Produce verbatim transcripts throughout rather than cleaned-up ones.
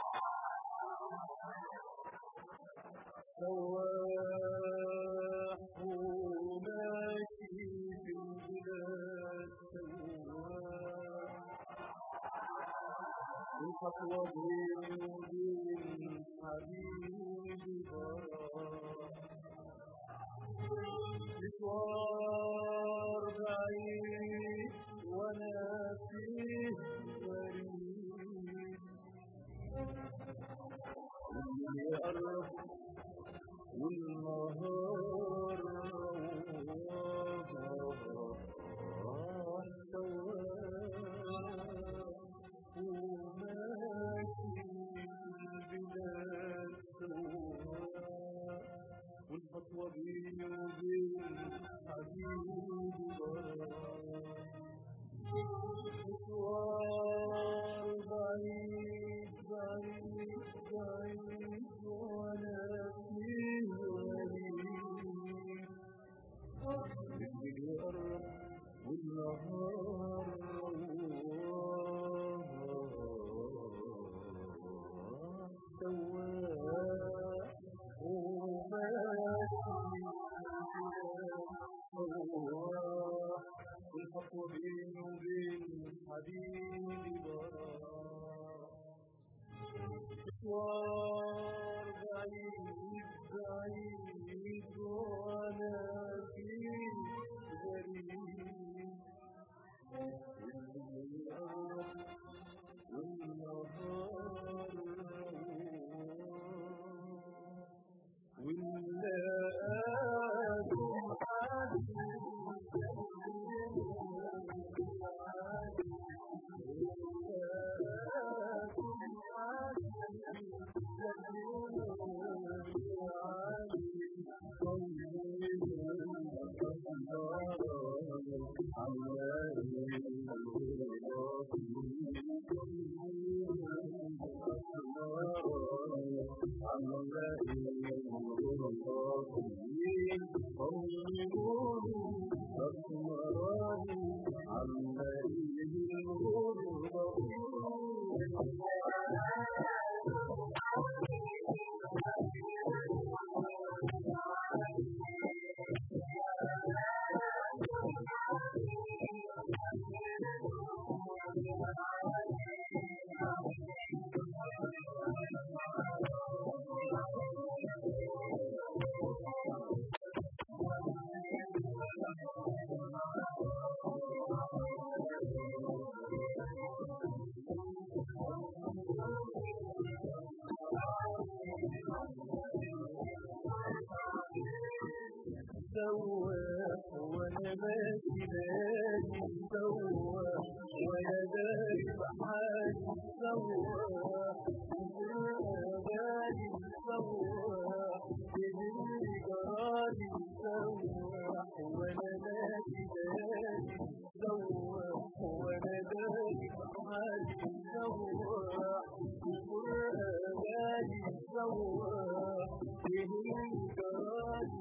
سواح وماشي في البلاد سواح الخطوة بيني وبين حبيبي براح مشوار بعيد وانا فيه غريب اللي يقرب والنهار راح سواح وماشي في البلاد سواح والخطوة بيني وبين حبيبي براح مشوار بعيد بعيد بعيد وانا فيه غريب الليل يقرب والنهار رواح سواح وماشي سواح والخطوة بيني وبين حبيبي براح مشوار بعيد بعيد وانا فيه غريب الليل يقرب والنهار رواح ونلاقيكم سواح وانا ماشي ماشي سواح وانا داري بحالي سواح غالي سواح يهمني جرالي سواح وانا ماشي ماشي سواح وانا داري بحالي سواح غالي سواح يهمني جرالي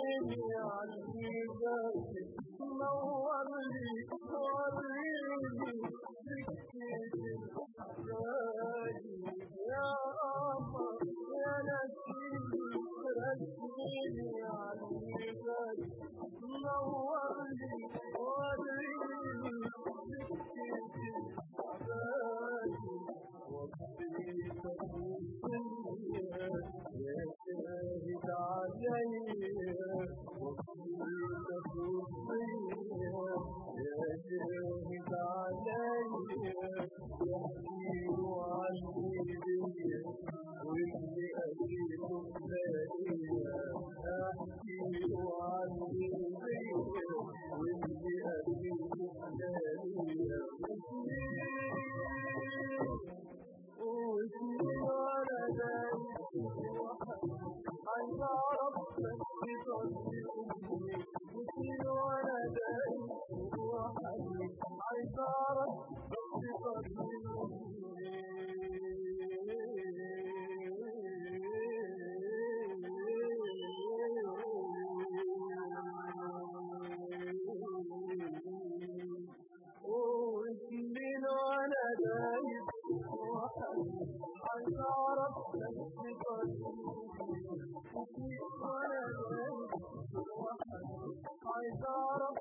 وصلني عالميزان نور لي وريني سكة الأحباب يا قمر يا نسيم رسميني عالميزان نور لي وريني سكة الأحباب وبقيت الدنيا يا شاهد عليا وبقيت الدنيا يا شاهد عليا يحكيوا عني بيا واللي أجيله بلاقيها أحكيوا عني بيا واللي أجيله بلاقيها واسمي وانا دايم عايز اعرف بس قصدي امي واسمي وانا دايم وحدي عايز اعرف بس قصدي واسمي وانا دايم عايز اعرف بس قصدي واسمي وانا دايم عايز اعرف